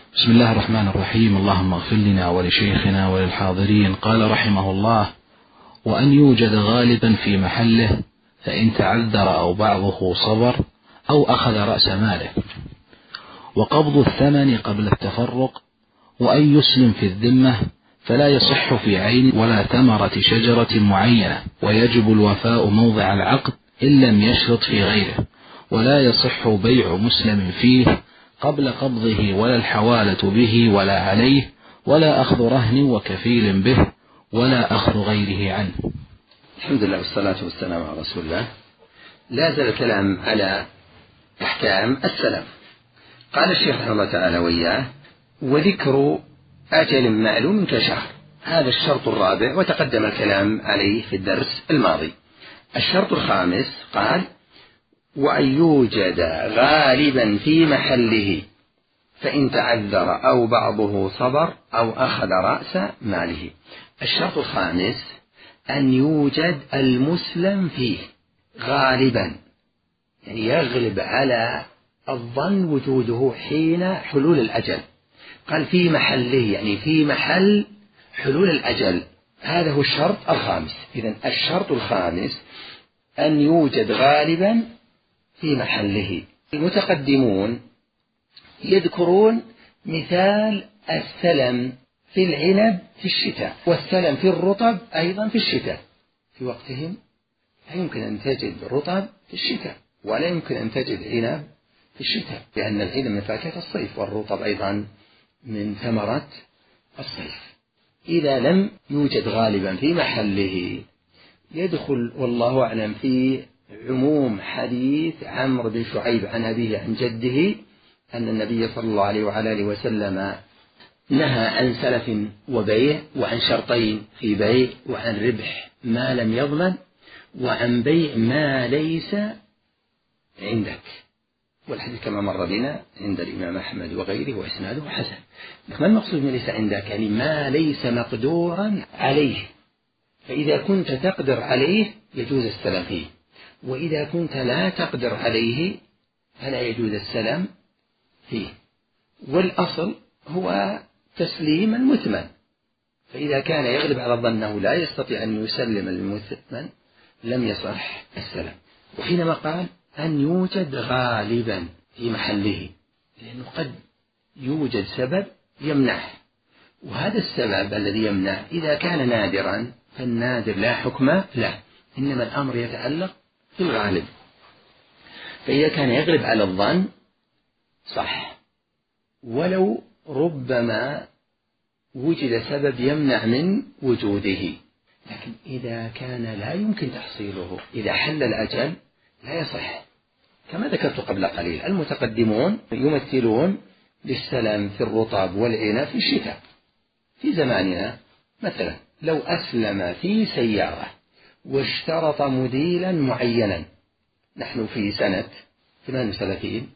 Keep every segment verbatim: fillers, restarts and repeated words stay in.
بسم الله الرحمن الرحيم. اللهم اغفر لنا ولشيخنا وللحاضرين. قال رحمه الله: وأن يوجد غالبا في محله، فإن تعذر أو بعضه صبر أو أخذ رأس ماله. وقبض الثمن قبل التفرق، وأن يسلم في الذمة، فلا يصح في عين ولا ثمرة شجرة معينة، ويجب الوفاء موضع العقد إن لم يشرط في غيره، ولا يصح بيع مسلم فيه قبل قبضه، ولا الحوالة به ولا عليه، ولا أخذ رهن وكفيل به، ولا أخذ غيره عنه. الحمد لله والصلاة والسلام على رسول الله. لا زال الكلام على أحكام السلم. قال الشيخ رحمه الله تعالى وإياه: وذكر أجل معلوم كشهر. هذا الشرط الرابع، وتقدم الكلام عليه في الدرس الماضي. الشرط الخامس قال: وأن يوجد غالبا في محله، فإن تعذر أو بعضه صبر أو أخذ رأس ماله. الشرط الخامس أن يوجد المسلم فيه غالبا، يعني يغلب على الظن وجوده حين حلول الأجل. قال في محله، يعني في محل حلول الأجل. هذا هو الشرط الخامس. إذن الشرط الخامس أن يوجد غالبا في محله. المتقدمون يذكرون مثال السلم في العنب في الشتاء، والسلم في الرطب أيضا في الشتاء. في وقتهم لا يمكن أن تجد رطب في الشتاء، ولا يمكن أن تجد عنب في الشتاء، لأن العنب من فاكهة الصيف، والرطب أيضا من ثمرة الصيف. إذا لم يوجد غالبا في محله، يدخل والله أعلم في عموم حديث عمرو بن شعيب عن أبيه عن جده أن النبي صلى الله عليه وعلى آله وسلم نهى عن سلف وبيع، وعن شرطين في بيع، وعن ربح ما لم يضمن، وعن بيع ما ليس عندك. والحديث كما مر بنا عند الإمام أحمد وغيره وإسناده حسن. ما المقصود ما ليس عندك؟ يعني ما ليس مقدورا عليه. فإذا كنت تقدر عليه يجوز السلم فيه، وإذا كنت لا تقدر عليه فلا يجوز السلم فيه. والأصل هو تسليم المثمن، فإذا كان يغلب على الظن أنه لا يستطيع أن يسلم المثمن لم يصح السلم. وحينما قال أن يوجد غالبا في محله، لأنه قد يوجد سبب يمنعه، وهذا السبب الذي يمنع إذا كان نادرا فالنادر لا حكم له، إنما الأمر يتعلق في الغالب. فإذا كان يغلب على الظن صح، ولو ربما وجد سبب يمنع من وجوده. لكن إذا كان لا يمكن تحصيله، إذا حل الأجل لا يصح. كما ذكرت قبل قليل، المتقدمون يمثلون للسلم في الرطب والعنب في الشتاء. في زماننا مثلا لو أسلم في سيارة واشترط مديلا معينا، نحن في سنة ثمان وثلاثين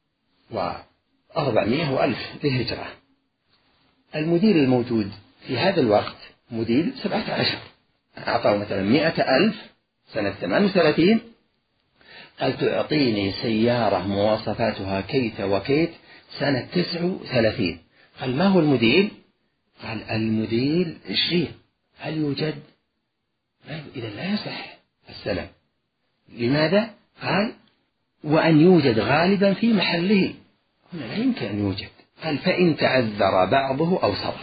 وأربعمائة وألف للهجرة، المديل الموجود في هذا الوقت مديل سبعة عشر، أعطاه مثلا مئة ألف سنة ثمان وثلاثين، قال تعطيني سيارة مواصفاتها كيت وكيت سنة تسع وثلاثين. قال ما هو المديل؟ قال المديل عشرين. هل يوجد؟ إذا لا يصح السلم. لماذا؟ قال وأن يوجد غالبا في محله. هنا لا يمكن أن يوجد. قال فإن تعذر بعضه أو صبر.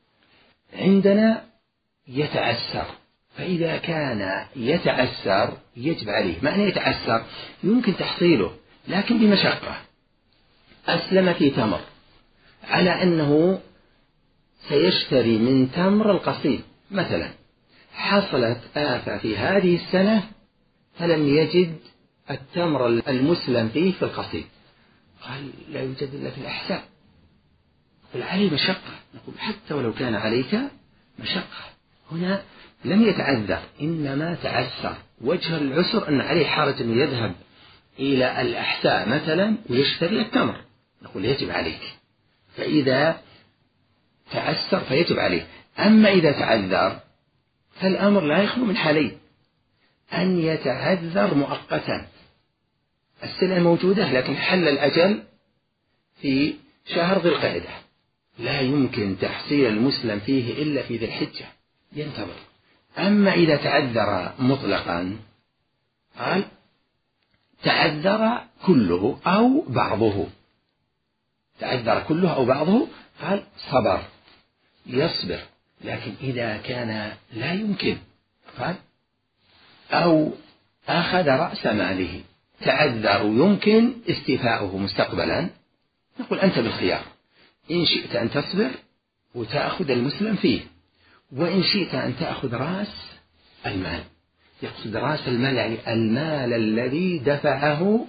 عندنا يتعسر، فإذا كان يتعسر يجب عليه. معنى يتعسر يمكن تحصيله لكن بمشقة. أسلم في تمر على أنه سيشتري من تمر القصيد مثلا، حصلت آفة في هذه السنة فلم يجد التمر المسلم فيه في القصيد، قال لا يوجد إلا في الأحساء. قل عليه مشقة، نقول حتى ولو كان عليك مشقة. هنا لم يتعذر، إنما تعسر. وجه العسر أن عليه حارة أنه يذهب إلى الأحساء مثلا ويشتري التمر، نقول يجب عليك. فإذا تعسر فيجب عليه. أما إذا تعذر فالأمر لا يخلو من حالين: أن يتعذر مؤقتا، السلعة موجودة لكن حل الأجل في شهر ذي القعدة، لا يمكن تحصيل المسلم فيه إلا في ذي الحجة ينتظر. أما إذا تعذر مطلقا قال تعذر كله أو بعضه، تعذر كله أو بعضه قال صبر يصبر. لكن إذا كان لا يمكن قال أو أخذ رأس ماله، تعذر يمكن استيفاؤه مستقبلا، نقول أنت بالخيار، إن شئت أن تصبر وتأخذ المسلم فيه، وإن شئت أن تأخذ رأس المال. يقصد رأس المال يعني المال الذي دفعه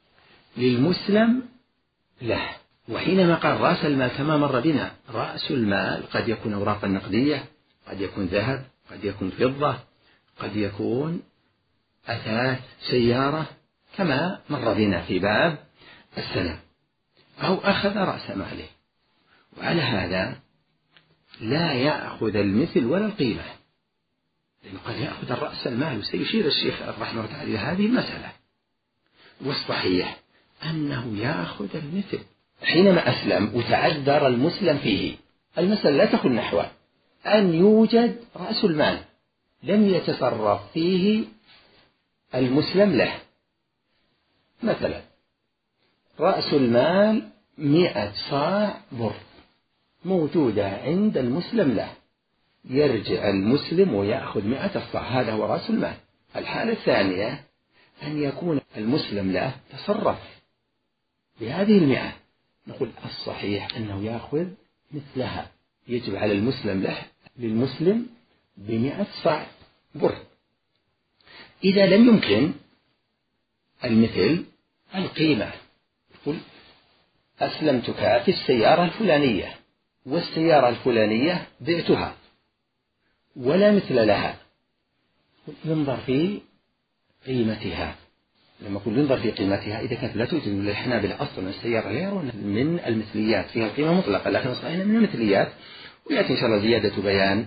للمسلم له. وحينما قال رأس المال كما مر بنا، رأس المال قد يكون أوراقا نقدية، قد يكون ذهب، قد يكون فضة، قد يكون أثاث سيارة كما مر بنا في باب السلام، أو أخذ رأس ماله. وعلى هذا لا يأخذ المثل ولا القيمة، لأنه قد يأخذ الرأس المال. وسيشير الشيخ رحمه الله تعالى إلى هذه المسألة. والصحيح أنه يأخذ المثل حينما أسلم وتعذر المسلم فيه. المسألة لا تكون نحو أن يوجد رأس المال لم يتصرف فيه المسلم له. مثلا رأس المال مئة صاع بر موجودة عند المسلم له، يرجع المسلم ويأخذ مئة صاع، هذا هو رأس المال. الحالة الثانية أن يكون المسلم له تصرف بهذه المئة، نقول الصحيح أنه يأخذ مثلها، يجب على المسلم له للمسلم بمئة صاع بر. إذا لم يمكن المثل القيمة، يقول أسلمتك في السيارة الفلانية والسيارة الفلانية بعتها ولا مثل لها، ينظر في قيمتها. لما أقول ينظر في قيمتها إذا كانت لا توجد للحنابلة أصلا السيارة لا يرون من المثليات فيها القيمة مطلقة، لكن صحيح من المثليات، ويأتي إن شاء الله زيادة بيان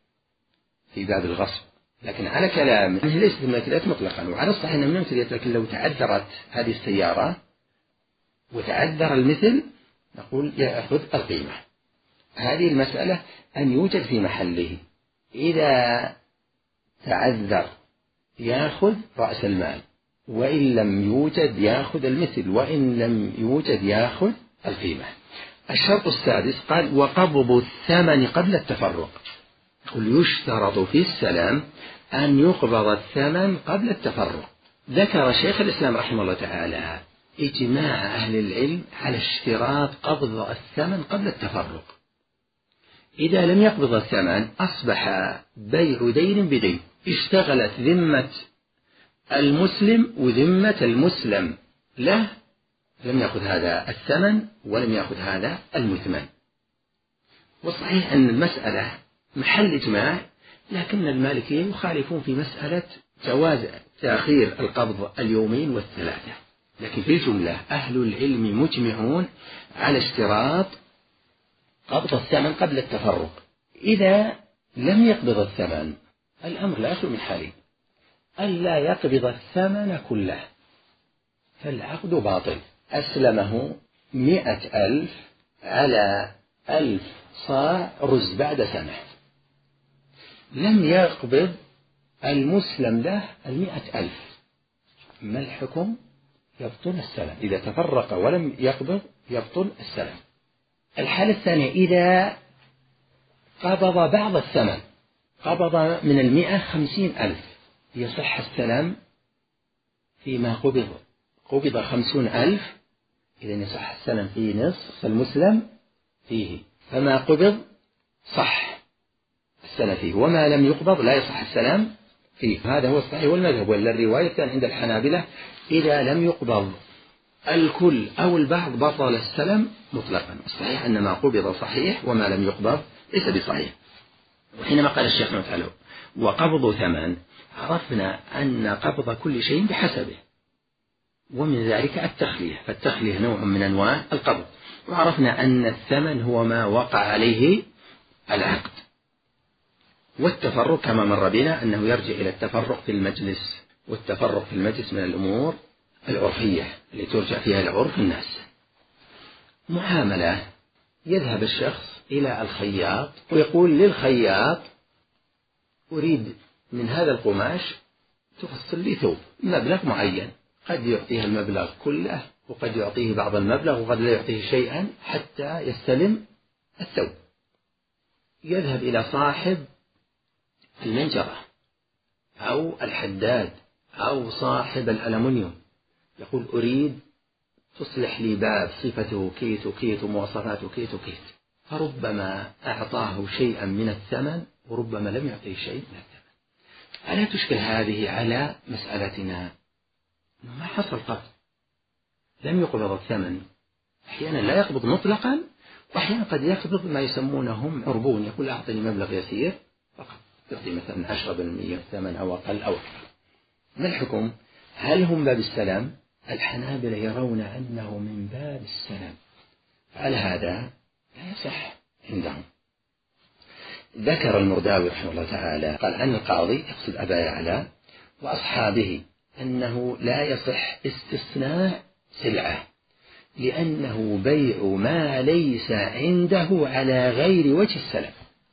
في باب الغصب. لكن على كلام أنه ليست من المثليات مطلقا، وعلى الصحيح من المثليات، لكن لو تعذرت هذه السيارة وتعذر المثل نقول يأخذ القيمة. هذه المسألة أن يوجد في محله. إذا تعذر يأخذ رأس المال، وإن لم يوجد يأخذ المثل، وإن لم يوجد يأخذ القيمة. الشرط السادس قال وقبض الثمن قبل التفرق. يقول يشترط في السلام أن يقبض الثمن قبل التفرق. ذكر شيخ الإسلام رحمه الله تعالى إجماع أهل العلم على اشتراط قبض الثمن قبل التفرق. إذا لم يقبض الثمن أصبح بيع دين بدين، اشتغلت ذمة المسلم وذمة المسلم له، لم يأخذ هذا الثمن ولم يأخذ هذا المثمن. والصحيح أن المسألة محل إجماع، لكن المالكية يخالفون في مسألة جواز تأخير القبض اليومين والثلاثة. لكن في الجملة أهل العلم مجمعون على اشتراط قبض الثمن قبل التفرق. إذا لم يقبض الثمن الأمر لا يخلو من حالين: ألا يقبض الثمن كله فالعقد باطل، أسلمه مئة ألف على ألف صاع رز بعد سنة، لم يقبض المسلم له المئة ألف، ما الحكم؟ يبطل السلام. إذا تفرق ولم يقبض يبطل السلام. الحالة الثانية إذا قبض بعض الثمن، قبض من المئة خمسين ألف، يصح السلام فيما قبض، قبض خمسون ألف، إذا يصح السلام في نصف المسلم فيه، فما قبض صح السلام فيه، وما لم يقبض لا يصح السلام فيه. هذا هو الصحيح والمذهب. ولا الرواية كان عند الحنابلة إذا لم يقبض الكل أو البعض بطل السلام مطلقا. الصحيح أن ما قبض صحيح وما لم يقبض ليس بصحيح. وحينما قال الشيخ مثلا وقبض ثمن، عرفنا أن قبض كل شيء بحسبه، ومن ذلك التخلية، فالتخلية نوع من أنواع القبض. وعرفنا أن الثمن هو ما وقع عليه العقد. والتفرق كما مر بنا أنه يرجع إلى التفرق في المجلس، والتفرق في المجلس من الأمور العرفية اللي ترجع فيها لعرف الناس. معاملة يذهب الشخص إلى الخياط ويقول للخياط أريد من هذا القماش تفصل لي ثوب مبلغ معين، قد يعطيه المبلغ كله وقد يعطيه بعض المبلغ وقد لا يعطيه شيئا حتى يستلم الثوب. يذهب إلى صاحب المنجرة أو الحداد أو صاحب الألمنيوم يقول أريد تصلح لي باب صفته كيت وكيت ومواصفاته كيت وكيت، فربما أعطاه شيئا من الثمن وربما لم يعطيه شيء من الثمن. ألا تشكل هذه على مسألتنا؟ ما حصل قط، لم يقبض الثمن، أحيانا لا يقبض مطلقا وأحيانا قد يقبض ما يسمونهم عربون، يقول أعطني مبلغ يسير فقط، يعطي مثلا عشرة بالمئة الثمن أو أقل أو أكثر. ما الحكم؟ هل هم باب السلام؟ الحنابلة يرون أنه من باب السلام، على هذا لا يصح عندهم. ذكر المرداوي رحمه الله تعالى قال عن القاضي يقصد أبا يعلى وأصحابه أنه لا يصح استثناء سلعة لأنه بيع ما ليس عنده على غير وجه السلم.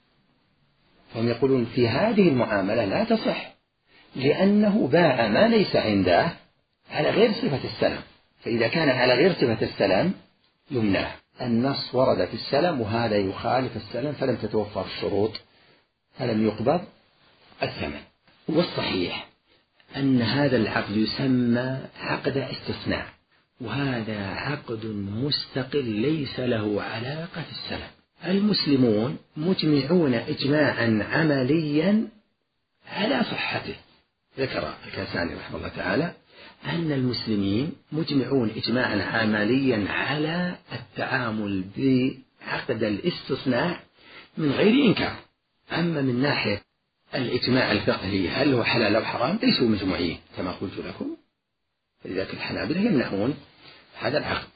هم يقولون في هذه المعاملة لا تصح لأنه باع ما ليس عنده على غير صفة السلم، فإذا كان على غير صفة السلم يمنع. النص ورد في السلم وهذا يخالف السلم فلم تتوفر الشروط فلم يقبض الثمن. والصحيح أن هذا العقد يسمى عقد استثناء، وهذا عقد مستقل ليس له علاقة في السلم. المسلمون مجمعون إجماعا عمليا على صحته. ذكر الكاساني رحمه الله تعالى أن المسلمين مجمعون إجماعا عمليا على التعامل بعقد الاستثناء من غير إنكار. أما من ناحية الإجماع الفقهي هل هو حلال أو حرام ليسوا مجموعين كما قلت لكم، فلذلك الحنابلة يمنعون هذا العقد.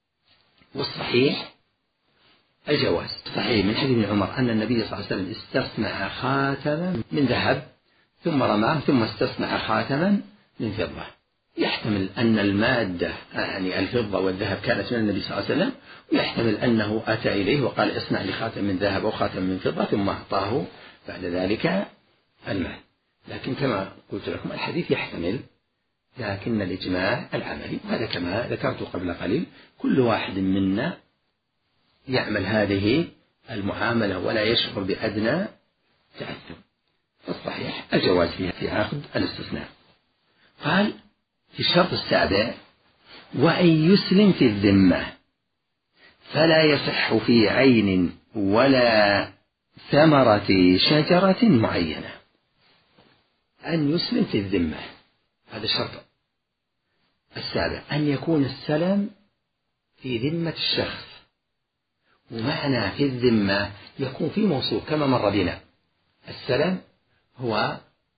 والصحيح الجواز، صحيح من حديث ابن عمر أن النبي صلى الله عليه وسلم استصنع خاتما من ذهب ثم رماه ثم استصنع خاتما من فضة. يحتمل أن المادة يعني الفضة والذهب كانت من النبي صلى الله عليه وسلم، ويحتمل أنه أتى إليه وقال اصنع لي خاتم من ذهب أو خاتم من فضة ثم أعطاه بعد ذلك المال. لكن كما قلت لكم الحديث يحتمل، لكن الإجماع العملي هذا كما ذكرت قبل قليل، كل واحد منا يعمل هذه المعاملة ولا يشعر بأدنى تأثم. الصحيح الجواز فيها في عقد الاستثناء. قال في الشرط السابع وأن يسلم في الذمة فلا يصح في عين ولا ثمرة شجرة معينة. أن يسلم في الذمة هذا الشرط السابع، أن يكون السلم في ذمة الشخص، ومعنى في الذمة يكون في موصوف كما مر بنا. السلم هو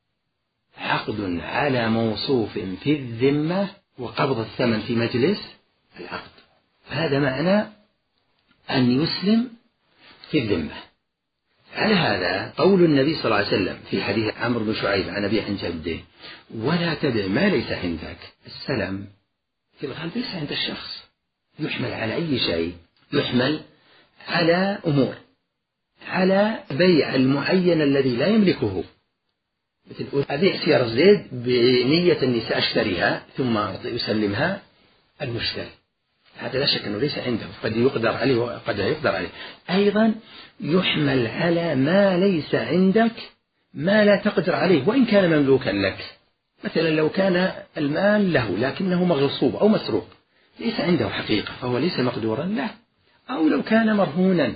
عقد على موصوف في الذمة وقبض الثمن في مجلس العقد، هذا معنى أن يسلم في الذمة. على هذا قول النبي صلى الله عليه وسلم في حديث عمرو بن شعيب عن أبي عن جده ولا تبع ما ليس عندك. السلم في الغالب ليس عند الشخص، يحمل على أي شيء، يحمل على أمور، على بيع المعين الذي لا يملكه، مثل أبيع سيارة زيد بنية أني سأشتريها ثم يسلمها المشتري، هذا لا شك أنه ليس عنده، قد يقدر عليه وقد لا يقدر عليه. أيضا يحمل على ما ليس عندك، ما لا تقدر عليه وإن كان مملوكا لك، مثلا لو كان المال له لكنه مغصوب أو مسروق ليس عنده حقيقة فهو ليس مقدورا له، أو لو كان مرهونا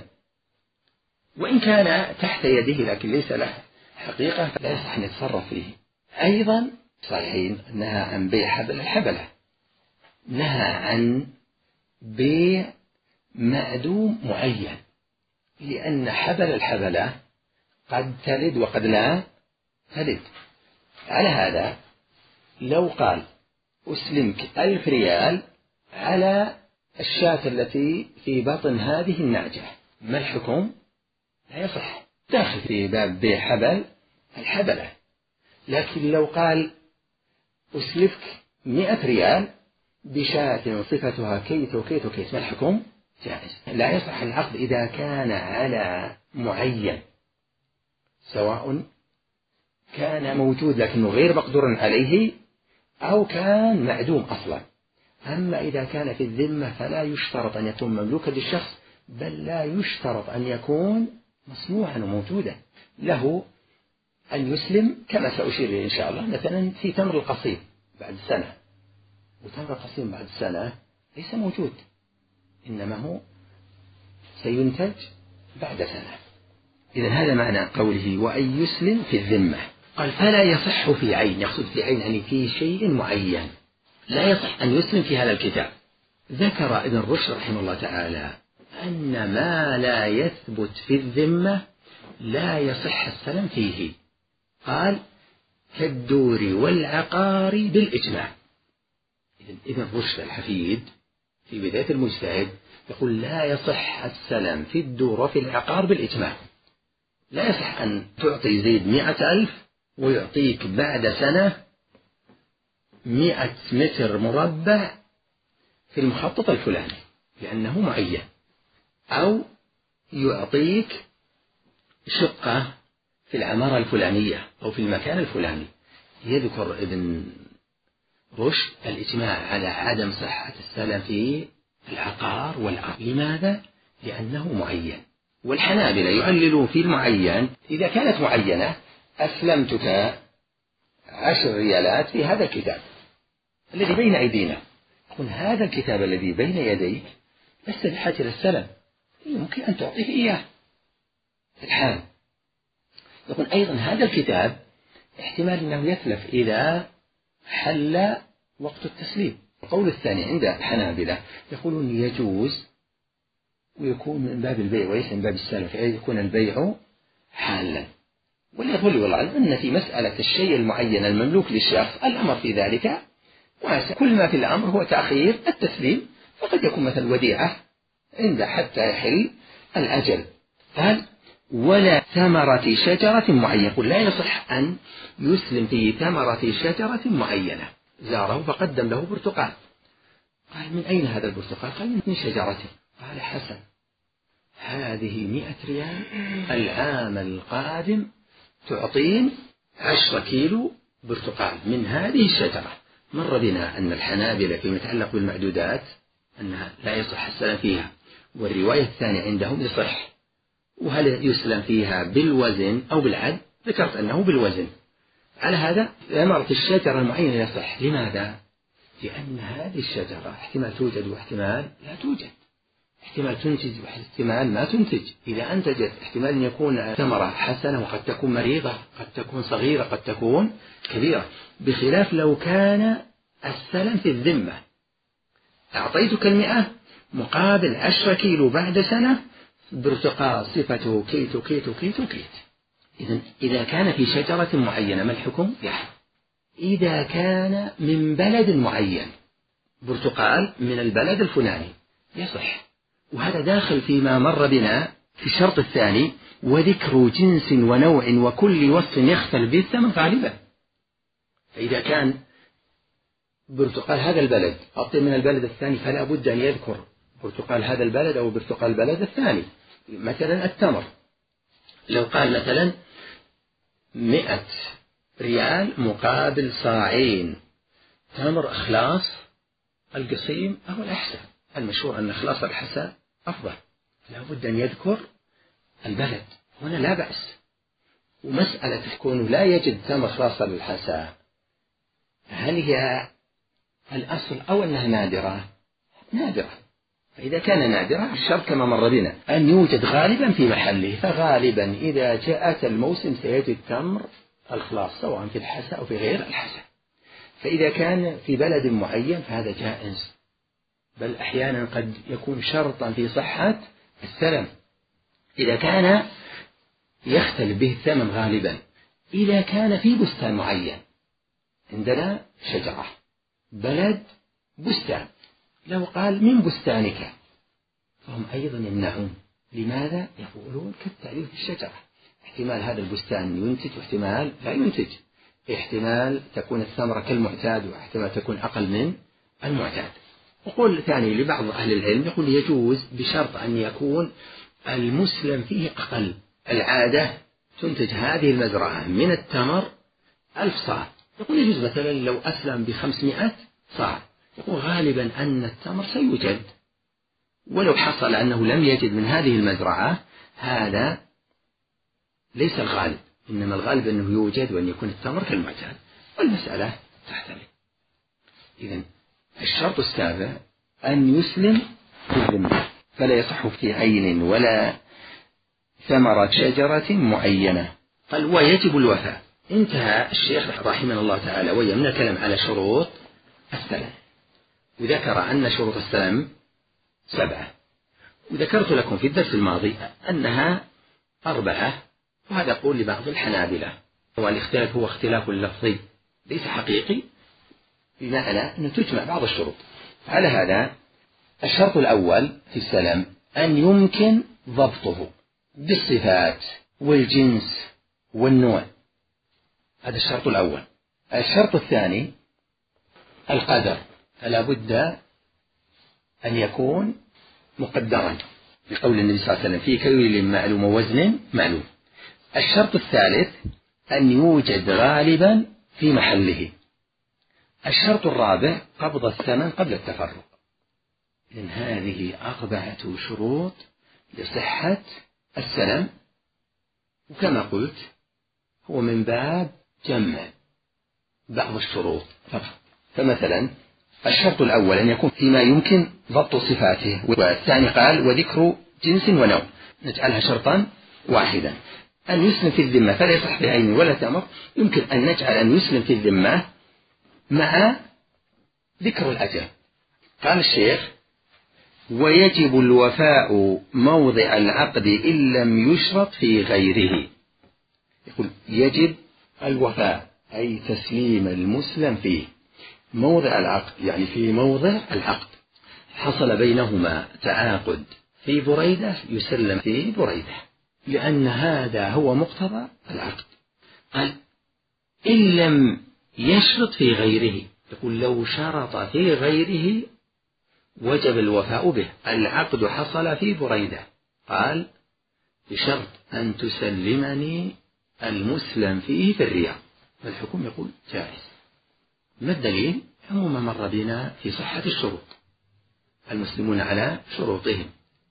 وإن كان تحت يده لكن ليس له حقيقة فلا يصح أن يتصرف فيه. أيضا صحيح نهى عن بيع حبل الحبلة، نهى عن بيع معدوم معين، لأن حبل الحبلة قد تلد وقد لا تلد. على هذا لو قال أسلمك ألف ريال على الشاة التي في بطن هذه النعجة، ما الحكم؟ لا يصح، داخل في باب بيع حبل الحبلة. لكن لو قال أسلفك مئة ريال بشاة صفتها كيت وكيت وكيت، ما الحكم؟ جائز. لا يصح العقد إذا كان على معين، سواء كان موجود لكنه غير مقدور عليه أو كان معدوم أصلا. أما إذا كان في الذمة فلا يشترط أن يكون مملوكا للشخص، بل لا يشترط أن يكون مصنوعا وموجودا، له أن يسلم كما سأشير إليه إن شاء الله. مثلا في تمر القصيم بعد سنة، وتمر القصيم بعد سنة ليس موجود، إنما هو سينتج بعد سنة. إذن هذا معنى قوله وأن يسلم في الذمة. قال فلا يصح في عين، يقصد في عين يعني في شيء معين، لا يصح أن يسلم في هذا الكتاب. ذكر ابن رشد رحمه الله تعالى أن ما لا يثبت في الذمة لا يصح السلم فيه. قال كالدور والعقار بالإجماع. ابن رشد الحفيد في بداية المجتهد يقول لا يصح السلم في الدور وفي العقار بالإجماع. لا يصح أن تعطي زيد مئة ألف ويعطيك بعد سنة مئة متر مربع في المخطط الفلاني لأنه معين، أو يعطيك شقة في العمارة الفلانية أو في المكان الفلاني. يذكر ابن رشد الإجماع على عدم صحة السلم في العقار والأرض. لماذا؟ لأنه معين. والحنابلة يعللون في المعين إذا كانت معينة أسلمتك عشر ريالات في هذا الكتاب الذي بين أيدينا. يقول هذا الكتاب الذي بين يديك لست بحاجة للسلم، يمكن أن تعطيه إياه في الحال. يقول أيضا هذا الكتاب احتمال أنه يتلف إذا حل وقت التسليم. القول الثاني عند الحنابلة يقولون يجوز ويكون من باب البيع وليس من باب السلم، فيكون البيع حالا. واليقول والله أن في مسألة الشيء المعين المملوك للشخص الأمر في ذلك واسع، كل ما في الأمر هو تأخير التسليم، فقد يكون مثل وديعة عند حتى يحل الأجل. قال ولا ثمرة شجرة معينة، يقول لا يصح أن يسلم في ثمرة شجرة معينة. زاره فقدم له برتقال، قال من أين هذا البرتقال؟ قال من شجرته. قال حسن، هذه مئة ريال، العام القادم تعطين عشرة كيلو برتقال من هذه الشجرة. مر بنا أن الحنابلة فيما يتعلق بالمعدودات أنها لا يصح السلم فيها، والرواية الثانية عندهم يصح. وهل يسلم فيها بالوزن أو بالعد؟ ذكرت أنه بالوزن. على هذا ثمرة الشجرة المعينة يصح. لماذا؟ لأن هذه الشجرة احتمال توجد واحتمال لا توجد، احتمال تنتج واحتمال ما تنتج. إذا أنتجت احتمال أن يكون ثمرة حسنة وقد تكون مريضة، قد تكون صغيرة، قد تكون كبيرة، بخلاف لو كان السلم في الذمة. أعطيتك المئة مقابل عشرة كيلو بعد سنة برتقال صفته كيت كيت كيت كيت. إذن إذا كان في شجرة معينة ما الحكم؟ يحرم. إذا كان من بلد معين، برتقال من البلد الفلاني، يصح. وهذا داخل فيما مر بنا في الشرط الثاني، وذكر جنس ونوع وكل وصف يختلف به الثمن غالبا. فإذا كان برتقال هذا البلد أطيب من البلد الثاني فلا بد أن يذكر برتقال هذا البلد أو برتقال البلد الثاني. مثلا التمر لو قال مثلا مئة ريال مقابل صاعين تمر إخلاص القصيم أو الأحسن، المشهور أن إخلاص الحسا أفضل، لا بد أن يذكر البلد. هنا لا بأس. ومسألة تكون لا يجد تمر إخلاص الحسا، هل هي الأصل أو أنها نادرة؟ نادرة. فإذا كان نادرة الشرط كما مر بنا أن يوجد غالبا في محله، فغالبا إذا جاءت الموسم سيجد تمر الخلاص سواء في الحسا أو في غير الحسا. فإذا كان في بلد معين فهذا جائز، بل أحيانا قد يكون شرطا في صحة السلم إذا كان يختلف به الثمن غالبا. إذا كان في بستان معين، عندنا شجرة، بلد، بستان، لو قال من بستانك فهم أيضا يمنعون. لماذا؟ يقولون كالتعريف بالشجرة، احتمال هذا البستان ينتج واحتمال لا ينتج، احتمال تكون الثمرة كالمعتاد واحتمال تكون أقل من المعتاد. وقول ثاني لبعض أهل العلم يقول يجوز بشرط أن يكون المسلم فيه أقل. العادة تنتج هذه المزرعة من التمر ألف صاع، يقول يجوز مثلا لو أسلم بخمسمائة صاع، يقول غالبا أن التمر سيوجد، ولو حصل أنه لم يجد من هذه المزرعة هذا ليس الغالب، إنما الغالب أنه يوجد وأن يكون التمر كالمعتاد، والمسألة تحتمل. إذن الشرط السابع أن يسلم في الذمة، فلا يصح في عين ولا ثمرة شجرة معينة. قال ويجب الوفاء. انتهى الشيخ رحمه الله تعالى وهي من الكلام على شروط السلم، وذكر أن شروط السلم سبعة، وذكرت لكم في الدرس الماضي أنها أربعة، وهذا قول لبعض الحنابلة، والاختلاف هو اختلاف لفظي ليس حقيقي، بمعنى أن تجمع بعض الشروط. على هذا الشرط الأول في السلم أن يمكن ضبطه بالصفات والجنس والنوع، هذا الشرط الأول. الشرط الثاني القدر، فلا بد أن يكون مقدرا بقول النبي صلى الله عليه وسلم في كيل معلوم ووزن معلوم. الشرط الثالث أن يوجد غالبا في محله. الشرط الرابع قبض الثمن قبل التفرق. إذن هذه أربعة شروط لصحة السلم، وكما قلت هو من باب جمع بعض الشروط فقط. فمثلا الشرط الأول أن يكون فيما يمكن ضبط صفاته، والثاني قال وذكر جنس ونوع، نجعلها شرطا واحدا. أن يسلم في الذمة فلا يصح بعين ولا تمر، يمكن أن نجعل أن يسلم في الذمة مع ذكر الأجل. قال الشيخ ويجب الوفاء موضع العقد إن لم يشرط في غيره. يقول يجب الوفاء أي تسليم المسلم فيه موضع العقد، يعني في موضع العقد حصل بينهما تعاقد في بريدة يسلم في بريدة، لأن هذا هو مقتضى العقد. قال إن لم يشرط في غيره، يقول لو شرط في غيره وجب الوفاء به. العقد حصل في بريدة، قال بشرط أن تسلمني المسلم فيه في الرياض، فالحكم يقول جائز. ما الدليل؟ عموما مر بنا في صحة الشروط، المسلمون على شروطهم،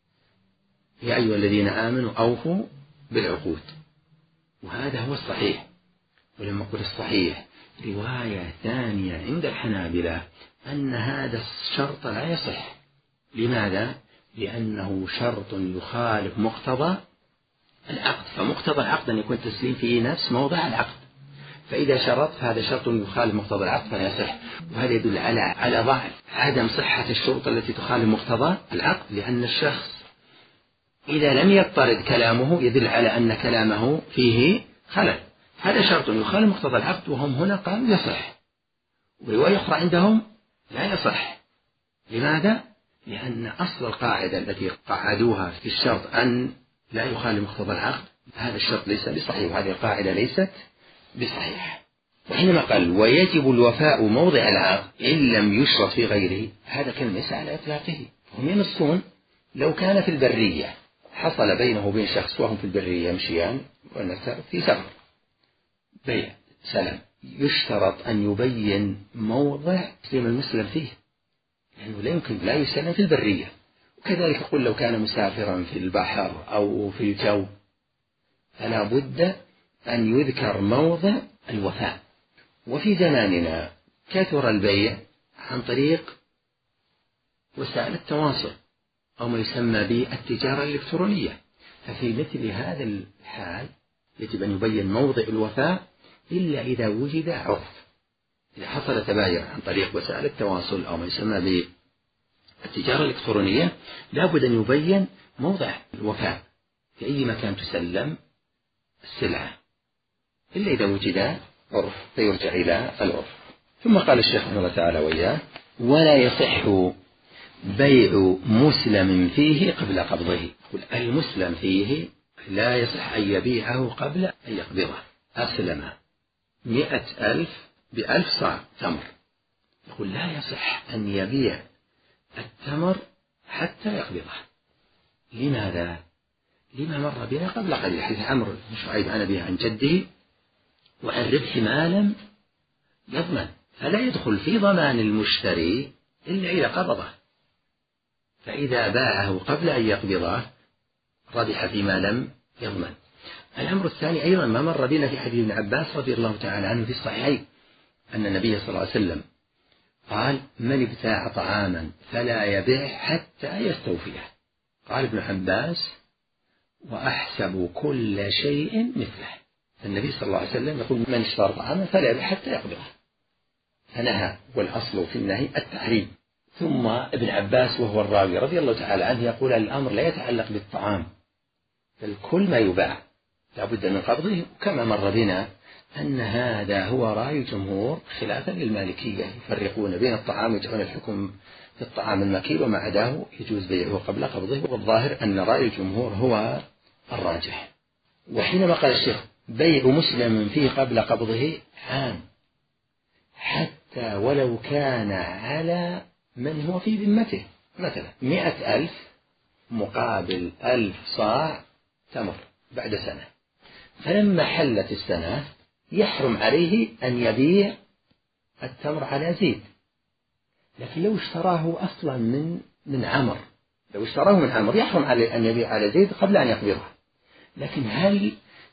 يا أيها الذين آمنوا أوفوا بالعقود، وهذا هو الصحيح. ولما قل الصحيح رواية ثانية عند الحنابلة أن هذا الشرط لا يصح. لماذا؟ لأنه شرط يخالف مقتضى العقد، فمقتضى العقد أن يكون تسليم في نفس موضع العقد، فإذا شرط فهذا شرط يخالف مقتضى العقد فلا يصح. وهذا يدل على على ضعف عدم صحة الشروط التي تخالف مقتضى العقد، لأن الشخص إذا لم يضطرد كلامه يدل على أن كلامه فيه خلل. هذا شرط يخالف مقتضى العقد، وهم هنا قالوا يصح، ورواية أخرى عندهم لا يصح. لماذا؟ لأن أصل القاعدة التي قعدوها في الشرط أن لا يخالف مقتضى العقد، هذا الشرط ليس بصحيح، وهذه القاعدة ليست بصحيح. وحينما قال ويجب الوفاء موضع العقد إن لم يشرط في غيره، هذا كلمة ليس على إطلاقه. هم ينصون لو كان في البرية حصل بينه وبين شخص وهم في البرية يمشيان والنساء في سفر بيع سلام، يشترط أن يبين موضع تسليم المسلم فيه، لأنه لا يمكن لا يسلم في البرية. وكذلك يقول لو كان مسافرا في البحر أو في الجو فلا بد أن يذكر موضع الوفاء. وفي زماننا كثر البيع عن طريق وسائل التواصل أو ما يسمى بالتجارة الإلكترونية، ففي مثل هذا الحال يجب أن يبين موضع الوفاء إلا إذا وجد عرف. إذا حصل تبايع عن طريق وسائل التواصل أو ما يسمى بالتجارة الإلكترونية لا بد أن يبين موضع الوفاء في أي مكان تسلم السلعة، إلا إذا وجد عرف فيرجع إلى العرف. ثم قال الشيخ رحمه الله تعالى وإياه ولا يصح بيع مسلم فيه قبل قبضه. المسلم فيه لا يصح أن يبيعه قبل أن يقبضه. أسلم مئة ألف بألف صاع تمر، يقول لا يصح أن يبيع التمر حتى يقبضه. لماذا؟ لما مر بنا قبل قليل حديث عمرو بن شعيب عن أبيه عن جده: وعن ربح ما لم يضمن، فلا يدخل في ضمان المشتري إلا إذا قبضه، فإذا باعه قبل أن يقبضه ربح فيما لم يضمن. الأمر الثاني أيضا ما مر بنا في حديث ابن عباس رضي الله تعالى عنه في الصحيحين أن النبي صلى الله عليه وسلم قال: من ابتاع طعاما فلا يبيع حتى يستوفيه. قال ابن عباس: وأحسب كل شيء مثله. النبي صلى الله عليه وسلم يقول: من اشترى طعاما فلا يبيع حتى يقبضه، فنهى، والأصل في النهي التحريم. ثم ابن عباس وهو الراوي رضي الله تعالى عنه يقول: الأمر لا يتعلق بالطعام، بل كل ما يباع لا بد من قبضه. كما مر بنا أن هذا هو رأي الجمهور خلافا للمالكية، يفرقون بين الطعام ويجعلون الحكم في الطعام المكيل وما عداه يجوز بيعه قبل قبضه، والظاهر أن رأي الجمهور هو الراجح. وحينما قال الشيخ: بيع مسلم فيه قبل قبضه عام حتى ولو كان على من هو في ذمته، مثلا مئة ألف مقابل ألف صاع تمر بعد سنة، فلما حلت السنة يحرم عليه أن يبيع التمر على زيد. لكن لو اشتراه أصلا من من عمر، لو اشتراه من عمر يحرم عليه أن يبيع على زيد قبل أن يقبضه. لكن هل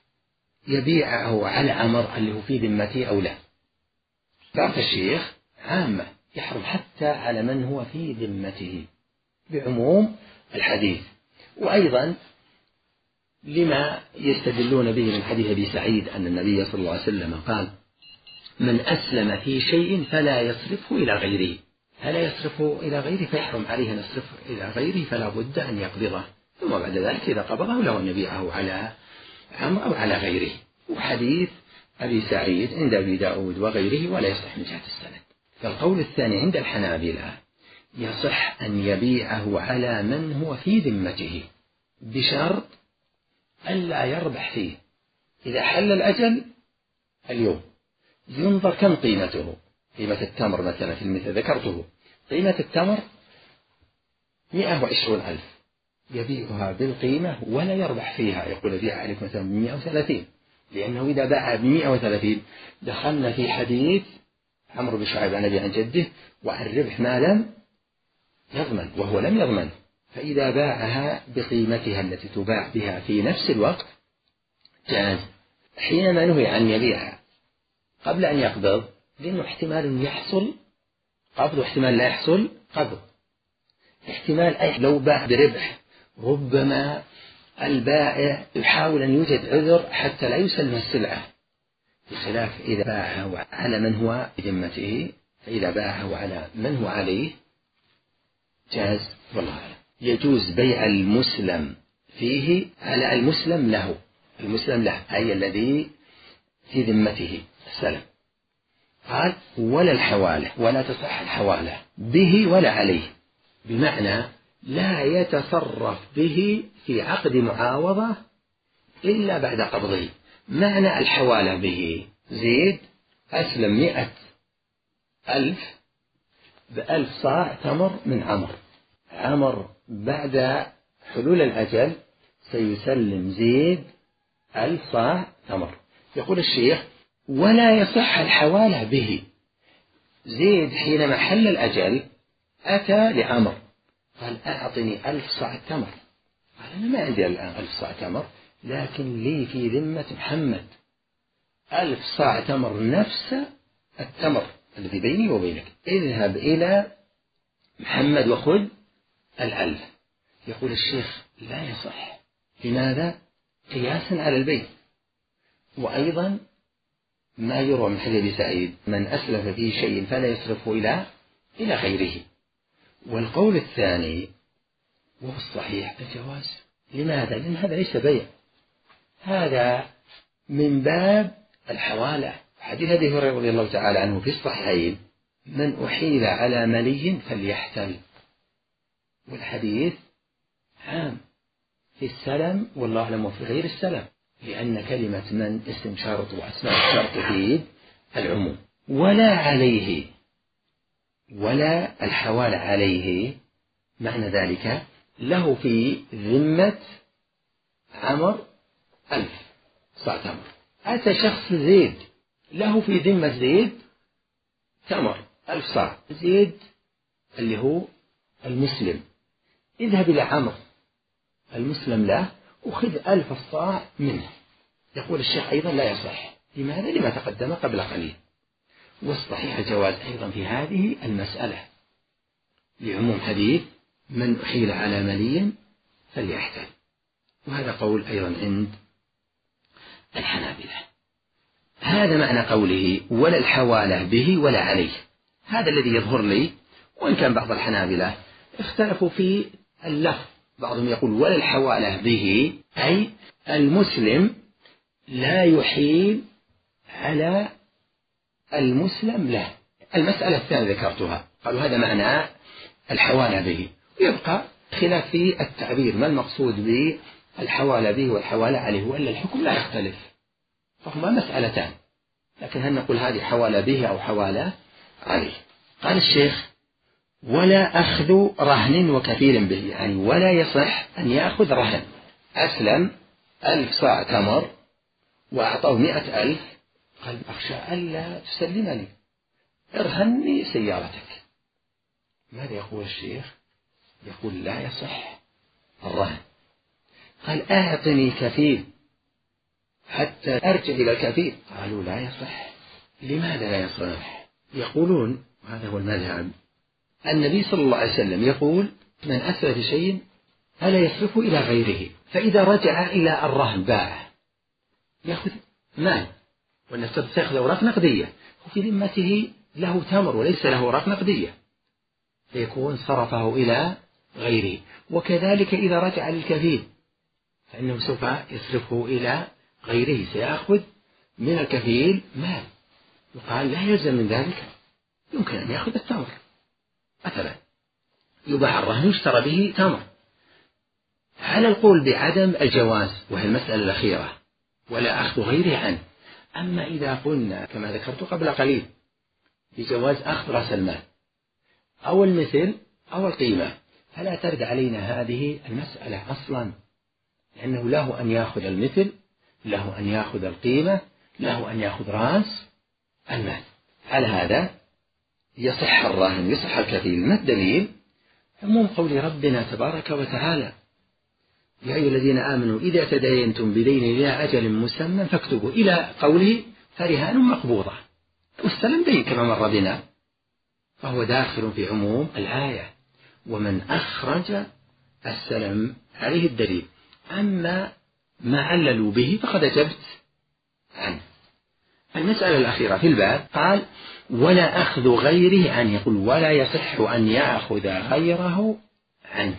يبيعه على عمر اللي هو في ذمته أو لا؟ قال الشيخ: عامة، يحرم حتى على من هو في ذمته بعموم الحديث. وأيضا لما يستدلون به من حديث أبي سعيد أن النبي صلى الله عليه وسلم قال: من أسلم في شيء فلا يصرفه إلى غيره، فلا يصرفه إلى غيره فيحرم عليه أن يصرفه إلى غيره، فلا بد أن يقبضه، ثم بعد ذلك إذا قبضه له أن يبيعه على عمر أو على غيره. وحديث أبي سعيد عند أبي داود وغيره ولا يصح من جهة السند. فالقول الثاني عند الحنابلة: يصح أن يبيعه على من هو في ذمته بشرط ألا يربح فيه. إذا حل الأجل اليوم ينظر كم قيمته، قيمة التمر مثلا في المثل ذكرته، قيمة التمر مئة وعشرون ألف، يبيعها بالقيمة ولا يربح فيها، يقول بيع عليك مثلا بمئة وثلاثين، لأنه إذا باع بمئة وثلاثين دخلنا في حديث عمرو بن شعيب عن أبي عن جده: وعن ربح ما لم يضمن، وهو لم يضمن. فإذا باعها بقيمتها التي تباع بها في نفس الوقت جاز. حينما نهي عن يبيعها قبل أن يقبض، لأنه احتمال يحصل قبض واحتمال لا يحصل قبض. احتمال أي لو باع بربح ربما البائع يحاول أن يوجد عذر حتى لا يسلم السلعة، بخلاف إذا باعه على من هو بذمته، فإذا باعه على من هو عليه جاز. والله أعلم. يجوز بيع المسلم فيه على المسلم له، المسلم له أي الذي في ذمته السلم. قال: ولا الحوالة، ولا تصح الحوالة به ولا عليه، بمعنى لا يتصرف به في عقد معاوضة إلا بعد قبضه. معنى الحوالة به: زيد أسلم مئة ألف بألف صاع تمر من عمر، عمر بعد حلول الأجل سيسلم زيد ألف صاع تمر. يقول الشيخ: ولا يصح الحوالة به. زيد حينما حل الأجل أتى لعمر قال: أعطني ألف صاع تمر. قال: أنا ما عندي الآن ألف صاع تمر، لكن لي في ذمة محمد ألف صاع تمر نفس التمر الذي بيني وبينك، اذهب إلى محمد وخذ الألف. يقول الشيخ: لا يصح. لماذا؟ قياسا على البيع. وأيضا ما يروى من حديث أبي سعيد: من أسلف في شيء فلا يصرفه إلى إلى غيره. والقول الثاني وهو الصحيح الجواز. لماذا؟ لأن هذا ليس بيع، هذا من باب الحوالة. حديث أبي هريرة رضي الله تعالى عنه في الصحيحين: من أحيل على ملي فليحتل. والحديث عام في السلم والله أعلم وفي غير السلم، لأن كلمة من اسم شرط وأسماء الشرط تفيد العموم. ولا عليه، ولا الحوالة عليه معنى ذلك له في ذمة عمر ألف صاع تمر. أتى شخص زيد له في ذمة زيد تمر ألف صاع. زيد اللي هو المسلم اذهب إلى عمر المسلم له وخذ ألف الصاع منه. يقول الشيخ أيضا لا يصح. لماذا؟ لما تقدم قبل قليل. والصحيح الجواز أيضا في هذه المسألة لعموم حديث من أحيل على ملي فليحتل، وهذا قول أيضا عند الحنابلة. هذا معنى قوله ولا الحوالة به ولا عليه. هذا الذي يظهر لي، وإن كان بعض الحنابلة اختلفوا في اللفظ. بعضهم يقول ولا الحوالة به أي المسلم لا يحيل على المسلم له. المسألة الثانية ذكرتها، قالوا هذا معنى الحوالة به. ويبقى خلاف في التعبير ما المقصود بالحوالة به والحوالة عليه، وإلا الحكم لا يختلف، فهما مسألتان، لكن هل نقول هذه حوالة به أو حوالة عليه؟ قال الشيخ ولا أخذ رهن وكفيل به، يعني ولا يصح أن يأخذ رهن. أسلم ألف صاع تمر وأعطاه مئة ألف، قال أخشى ألا تسلمني، ارهني سيارتك. ماذا يقول الشيخ؟ يقول لا يصح الرهن. قال أعطني كفيل حتى أرجع إلى الكفيل، قالوا لا يصح. لماذا لا يصح؟ يقولون وهذا هو المذهب، النبي صلى الله عليه وسلم يقول من أسرف شيء فلا يصرفه إلى غيره، فإذا رجع إلى الرهن باع يأخذ مال، والناس تأخذ أوراق نقدية، وفي ذمته له تمر وليس له أوراق نقدية، فيكون صرفه إلى غيره. وكذلك إذا رجع للكفيل فإنه سوف يصرفه إلى غيره، سيأخذ من الكفيل مال، يقال لا يلزم من ذلك، يمكن أن يأخذ التمر. مثلا يباع الرهن يشترى به تمر، على القول بعدم الجواز وهي المسألة الأخيرة ولا أخذ غيره عنه. أما إذا قلنا كما ذكرت قبل قليل بجواز أخذ رأس المال أو المثل أو القيمة، فلا ترد علينا هذه المسألة أصلا، لأنه له أن يأخذ المثل، له أن يأخذ القيمة، له أن يأخذ رأس المال. على هذا يصح الرهن يصح الكفيل. ما الدليل؟ عموم قول ربنا تبارك وتعالى يا أيها الذين آمنوا إذا تداينتم بدين إلى أجل مسمى فاكتبوا، إلى قوله فرهان مقبوضة، والسلم دين كما مر بنا، فهو داخل في عموم الآية. ومن أخرج السلم عليه الدليل. أما ما عللوا به فقد أجبت عنه. المسألة الأخيرة في الباب قال ولا أخذ غيره عنه، يقول ولا يصح أن يأخذ غيره عنه.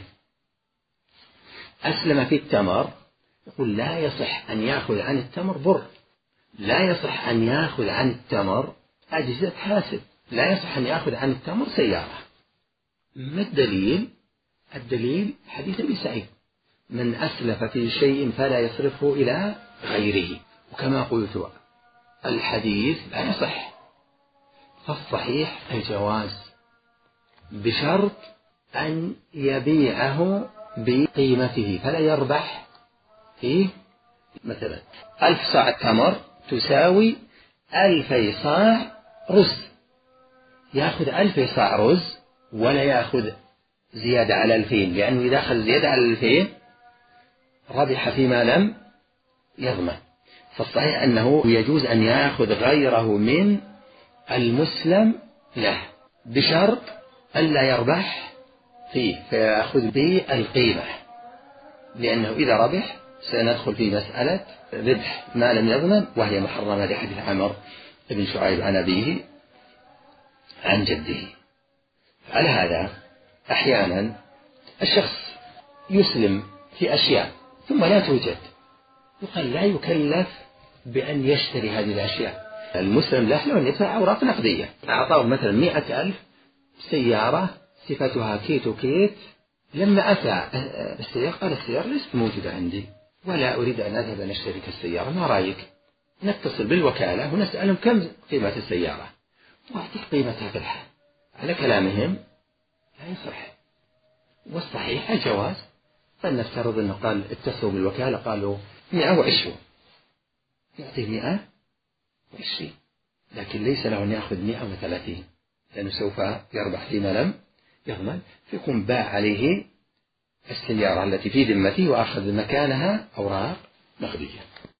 أسلم في التمر، يقول لا يصح أن يأخذ عن التمر بر، لا يصح أن يأخذ عن التمر أجهزة حاسب، لا يصح أن يأخذ عن التمر سيارة. ما الدليل؟ الدليل حديث أبي سعيد من أسلف في شيء فلا يصرفه إلى غيره. وكما قلت الحديث لا يصح، فالصحيح الجواز بشرط أن يبيعه بقيمته فلا يربح فيه. مثلا ألف صاع تمر تساوي ألفي صاع رز، يأخذ ألفي صاع رز ولا يأخذ زيادة على ألفين، لأنه إذا أخذ زيادة على ألفين ربح فيما لم يضمن. فالصحيح أنه يجوز أن يأخذ غيره من المسلم له بشرط ألا يربح فيه، فيأخذ بالقيمة، لأنه إذا ربح سندخل في مسألة ربح ما لم يضمن، وهي محرمة لحديث عمر بن شعيب عن أبيه عن جده. على هذا أحيانا الشخص يسلم في أشياء ثم لا توجد، يقال لا يكلف بأن يشتري هذه الأشياء. المسلم له لو أن يدفع أوراق نقدية، أعطاه مثلا مئة ألف سيارة صفتها كيت وكيت، لما أتى السيارة قال السيارة ليست موجودة عندي ولا أريد أن أذهب أن أشترك السيارة، ما رأيك؟ نتصل بالوكالة ونسألهم كم قيمة السيارة وأعطيك قيمتها بالحال. على كلامهم لا يصح، والصحيح الجواز. فلنفترض أنه قال اتصلوا بالوكالة قالوا مئة وعشرون، يعطيه مئة وعشرين، لكن ليس له أن يأخذ مئة وثلاثين لأنه سوف يربح فيما لم يضمن، فيكون باع عليه السيارة التي في ذمته وأخذ مكانها أوراق نقدية.